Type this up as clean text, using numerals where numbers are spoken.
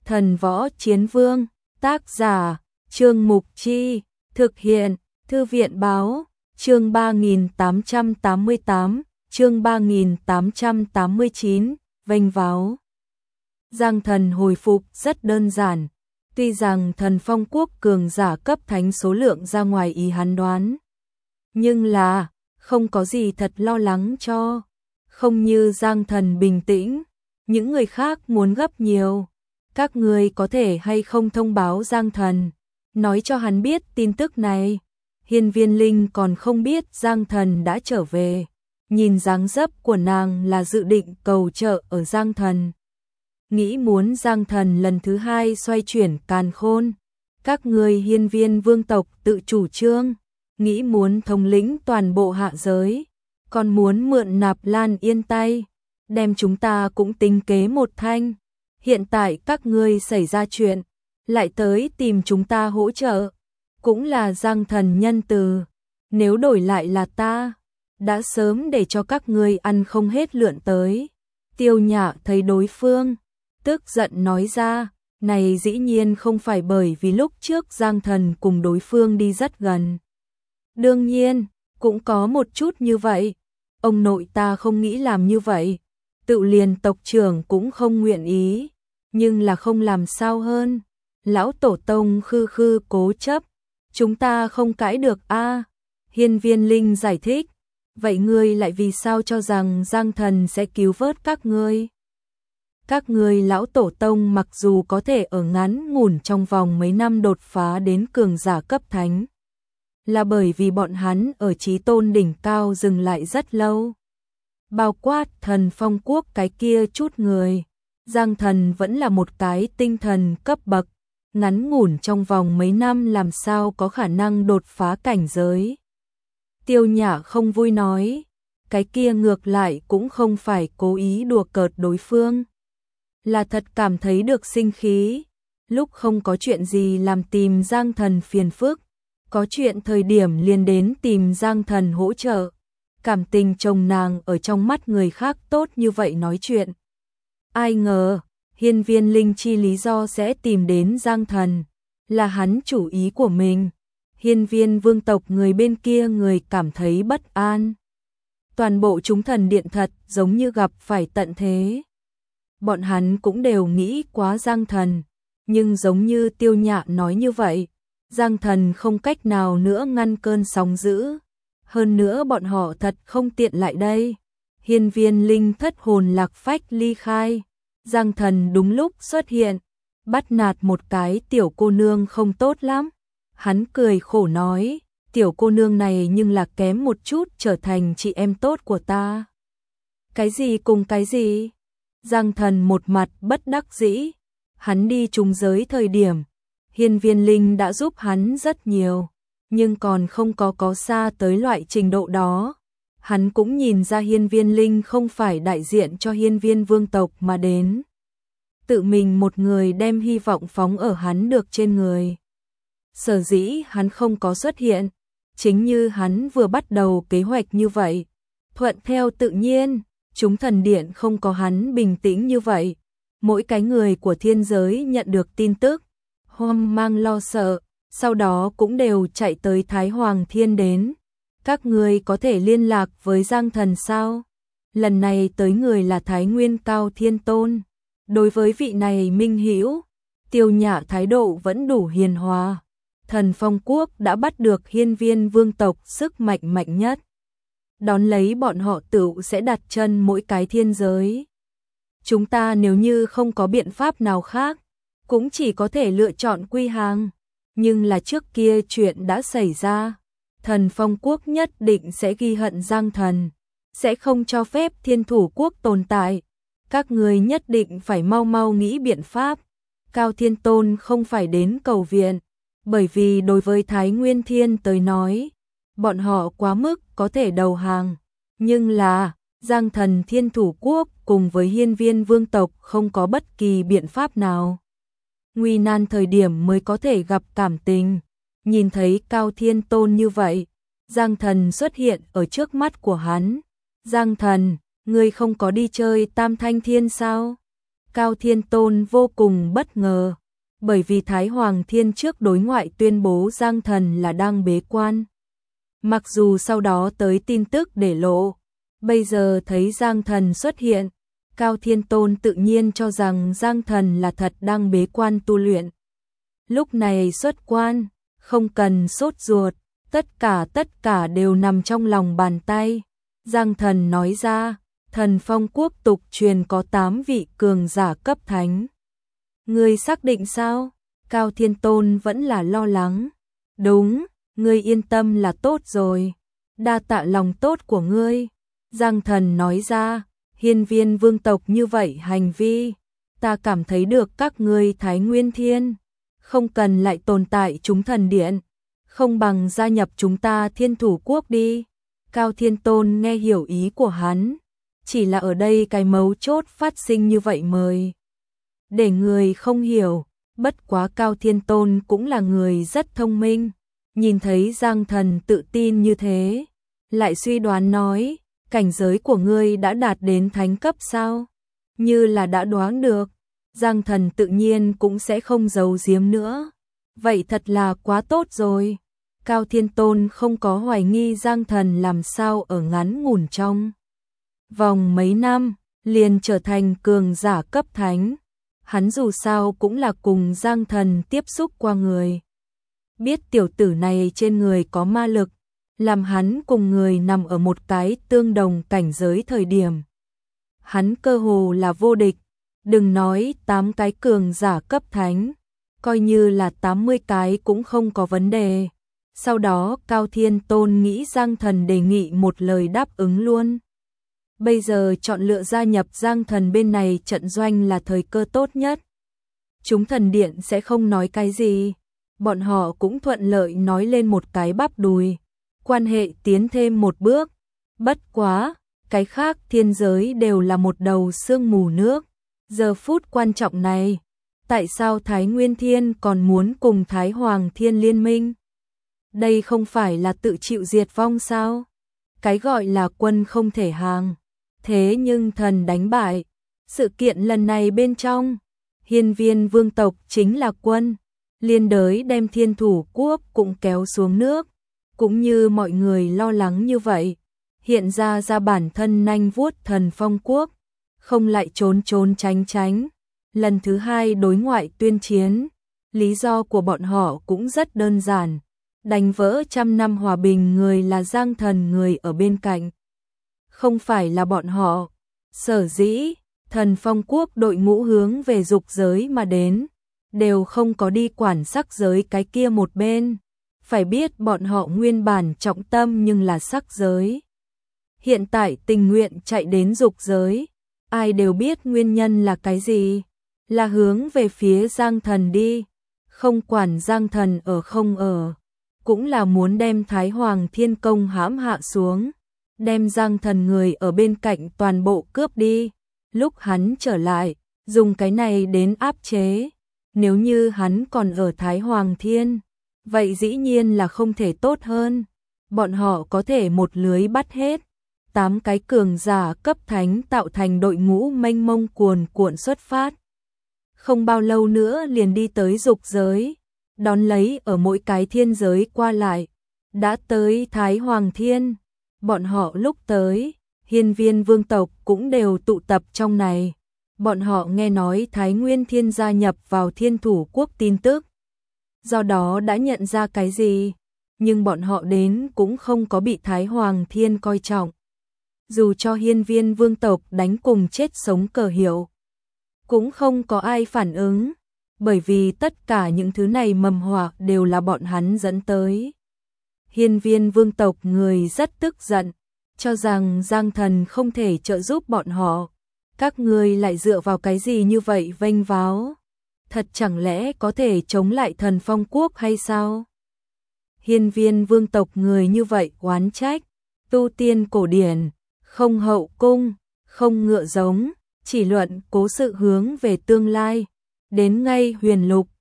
Thần Võ Chiến Vương, tác giả, Trương Mục Chi, thực hiện, Thư viện Báo, chương 3888, chương 3889, vênh váo. Giang Thần hồi phục rất đơn giản, tuy rằng Thần Phong Quốc cường giả cấp thánh số lượng ra ngoài ý hắn đoán, nhưng là không có gì thật lo lắng cho, không như Giang Thần bình tĩnh, những người khác muốn gấp nhiều. Các người có thể hay không thông báo Giang Thần, nói cho hắn biết tin tức này. Hiên Viên Linh còn không biết Giang Thần đã trở về, nhìn dáng dấp của nàng là dự định cầu trợ ở Giang Thần. Nghĩ muốn Giang Thần lần thứ hai xoay chuyển càn khôn, các người Hiên Viên vương tộc tự chủ trương, nghĩ muốn thống lĩnh toàn bộ hạ giới, còn muốn mượn Nạp Lan Yên tay, đem chúng ta cũng tính kế một thanh. Hiện tại các ngươi xảy ra chuyện, lại tới tìm chúng ta hỗ trợ, cũng là Giang Thần nhân từ, nếu đổi lại là ta, đã sớm để cho các ngươi ăn không hết lượn tới. Tiêu Nhã thấy đối phương, tức giận nói ra, này dĩ nhiên không phải bởi vì lúc trước Giang Thần cùng đối phương đi rất gần. Đương nhiên, cũng có một chút như vậy, ông nội ta không nghĩ làm như vậy, tự liền tộc trưởng cũng không nguyện ý, nhưng là không làm sao hơn. Lão tổ tông khư khư cố chấp, chúng ta không cãi được a. Hiên Viên Linh giải thích, vậy ngươi lại vì sao cho rằng Giang Thần sẽ cứu vớt các ngươi? Các ngươi lão tổ tông mặc dù có thể ở ngắn ngủn trong vòng mấy năm đột phá đến cường giả cấp thánh, là bởi vì bọn hắn ở chí tôn đỉnh cao dừng lại rất lâu. Bao quát Thần Phong Quốc cái kia chút người, Giang Thần vẫn là một cái tinh thần cấp bậc, ngắn ngủn trong vòng mấy năm làm sao có khả năng đột phá cảnh giới. Tiêu Nhã không vui nói, cái kia ngược lại cũng không phải cố ý đùa cợt đối phương, là thật cảm thấy được sinh khí, lúc không có chuyện gì làm tìm Giang Thần phiền phức, có chuyện thời điểm liền đến tìm Giang Thần hỗ trợ. Cảm tình chồng nàng ở trong mắt người khác tốt như vậy nói chuyện. Ai ngờ, Hiên Viên Linh chi lý do sẽ tìm đến Giang Thần, là hắn chủ ý của mình. Hiên Viên vương tộc người bên kia người cảm thấy bất an. Toàn bộ chúng thần điện thật giống như gặp phải tận thế. Bọn hắn cũng đều nghĩ quá Giang Thần, nhưng giống như Tiêu Nhã nói như vậy, Giang Thần không cách nào nữa ngăn cơn sóng dữ. Hơn nữa bọn họ thật không tiện lại đây. Hiên Viên Linh thất hồn lạc phách ly khai. Giang Thần đúng lúc xuất hiện, bắt nạt một cái tiểu cô nương không tốt lắm. Hắn cười khổ nói, tiểu cô nương này nhưng là kém một chút trở thành chị em tốt của ta. Cái gì cùng cái gì? Giang Thần một mặt bất đắc dĩ. Hắn đi trùng giới thời điểm, Hiên Viên Linh đã giúp hắn rất nhiều, nhưng còn không có xa tới loại trình độ đó. Hắn cũng nhìn ra Hiên Viên Linh không phải đại diện cho Hiên Viên vương tộc mà đến. Tự mình một người đem hy vọng phóng ở hắn được trên người. Sở dĩ hắn không có xuất hiện, chính như hắn vừa bắt đầu kế hoạch như vậy. Thuận theo tự nhiên, chúng thần điện không có hắn bình tĩnh như vậy. Mỗi cái người của thiên giới nhận được tin tức, hoang mang lo sợ, sau đó cũng đều chạy tới Thái Hoàng Thiên đến. Các người có thể liên lạc với Giang Thần sao? Lần này tới người là Thái Nguyên Cao Thiên Tôn. Đối với vị này minh hữu, Tiêu Nhã thái độ vẫn đủ hiền hòa. Thần Phong Quốc đã bắt được Hiên Viên vương tộc sức mạnh mạnh nhất. Đón lấy bọn họ tự sẽ đặt chân mỗi cái thiên giới. Chúng ta nếu như không có biện pháp nào khác, cũng chỉ có thể lựa chọn quy hàng. Nhưng là trước kia chuyện đã xảy ra, Thần Phong Quốc nhất định sẽ ghi hận Giang Thần, sẽ không cho phép Thiên Thủ Quốc tồn tại. Các người nhất định phải mau mau nghĩ biện pháp. Cao Thiên Tôn không phải đến cầu viện, bởi vì đối với Thái Nguyên Thiên tới nói, bọn họ quá mức có thể đầu hàng. Nhưng là, Giang Thần Thiên Thủ Quốc cùng với Hiên Viên vương tộc không có bất kỳ biện pháp nào. Nguy nan thời điểm mới có thể gặp cảm tình. Nhìn thấy Cao Thiên Tôn như vậy, Giang Thần xuất hiện ở trước mắt của hắn. Giang Thần, ngươi không có đi chơi Tam Thanh Thiên sao? Cao Thiên Tôn vô cùng bất ngờ, bởi vì Thái Hoàng Thiên trước đối ngoại tuyên bố Giang Thần là đang bế quan. Mặc dù sau đó tới tin tức để lộ, bây giờ thấy Giang Thần xuất hiện, Cao Thiên Tôn tự nhiên cho rằng Giang Thần là thật đang bế quan tu luyện. Lúc này xuất quan, không cần sốt ruột, tất cả đều nằm trong lòng bàn tay. Giang Thần nói ra, Thần Phong quốc tục truyền có 8 vị cường giả cấp thánh. Ngươi xác định sao? Cao Thiên Tôn vẫn là lo lắng. Đúng, ngươi yên tâm là tốt rồi. Đa tạ lòng tốt của ngươi. Giang Thần nói ra, hiên viên vương tộc như vậy hành vi, ta cảm thấy được các ngươi Thái Nguyên Thiên không cần lại tồn tại chúng thần điện, không bằng gia nhập chúng ta Thiên Thủ Quốc đi. Cao Thiên Tôn nghe hiểu ý của hắn, chỉ là ở đây cái mấu chốt phát sinh như vậy mời. Để người không hiểu, bất quá Cao Thiên Tôn cũng là người rất thông minh, nhìn thấy Giang Thần tự tin như thế, lại suy đoán nói, cảnh giới của ngươi đã đạt đến thánh cấp sao? Như là đã đoán được, Giang Thần tự nhiên cũng sẽ không giấu giếm nữa. Vậy thật là quá tốt rồi. Cao Thiên Tôn không có hoài nghi Giang Thần làm sao ở ngắn ngủn trong vòng mấy năm, liền trở thành cường giả cấp thánh. Hắn dù sao cũng là cùng Giang Thần tiếp xúc qua người. Biết tiểu tử này trên người có ma lực, làm hắn cùng người nằm ở một cái tương đồng cảnh giới thời điểm. Hắn cơ hồ là vô địch, đừng nói 8 cái cường giả cấp thánh, coi như là 80 cái cũng không có vấn đề. Sau đó Cao Thiên Tôn nghĩ Giang Thần đề nghị một lời đáp ứng luôn. Bây giờ chọn lựa gia nhập Giang Thần bên này trận doanh là thời cơ tốt nhất. Chúng thần điện sẽ không nói cái gì, bọn họ cũng thuận lợi nói lên một cái bắp đùi. Quan hệ tiến thêm một bước, bất quá, cái khác thiên giới đều là một đầu sương mù nước. Giờ phút quan trọng này, tại sao Thái Nguyên Thiên còn muốn cùng Thái Hoàng Thiên liên minh? Đây không phải là tự chịu diệt vong sao? Cái gọi là quân không thể hàng, thế nhưng thần đánh bại. Sự kiện lần này bên trong, hiên viên vương tộc chính là quân, liên đới đem Thiên Thủ Quốc cũng kéo xuống nước. Cũng như mọi người lo lắng như vậy, hiện ra bản thân nanh vuốt Thần Phong quốc, không lại trốn tránh. Lần thứ 2 đối ngoại tuyên chiến, lý do của bọn họ cũng rất đơn giản, đánh vỡ 100 năm hòa bình người là Giang Thần người ở bên cạnh. Không phải là bọn họ, sở dĩ, Thần Phong quốc đội ngũ hướng về dục giới mà đến, đều không có đi quản sắc giới cái kia một bên. Phải biết bọn họ nguyên bản trọng tâm nhưng là sắc giới. Hiện tại tình nguyện chạy đến dục giới, ai đều biết nguyên nhân là cái gì, là hướng về phía Giang Thần đi, không quản Giang Thần ở không ở, cũng là muốn đem Thái Hoàng Thiên công hãm hạ xuống, đem Giang Thần người ở bên cạnh toàn bộ cướp đi, lúc hắn trở lại, dùng cái này đến áp chế, nếu như hắn còn ở Thái Hoàng Thiên. Vậy dĩ nhiên là không thể tốt hơn, bọn họ có thể một lưới bắt hết, 8 cái cường giả cấp thánh tạo thành đội ngũ mênh mông cuồn cuộn xuất phát. Không bao lâu nữa liền đi tới dục giới, đón lấy ở mỗi cái thiên giới qua lại, đã tới Thái Hoàng Thiên. Bọn họ lúc tới, hiên viên vương tộc cũng đều tụ tập trong này. Bọn họ nghe nói Thái Nguyên Thiên gia nhập vào Thiên Thủ Quốc tin tức. Do đó đã nhận ra cái gì, nhưng bọn họ đến cũng không có bị Thái Hoàng Thiên coi trọng. Dù cho hiên viên vương tộc đánh cùng chết sống cờ hiệu, cũng không có ai phản ứng, bởi vì tất cả những thứ này mầm họa đều là bọn hắn dẫn tới. Hiên viên vương tộc người rất tức giận, cho rằng Giang Thần không thể trợ giúp bọn họ. Các ngươi lại dựa vào cái gì như vậy vênh váo? Thật chẳng lẽ có thể chống lại Thần Phong quốc hay sao? Hiên viên vương tộc người như vậy oán trách, tu tiên cổ điển, không hậu cung, không ngựa giống, chỉ luận cố sự hướng về tương lai, đến ngay huyền lục,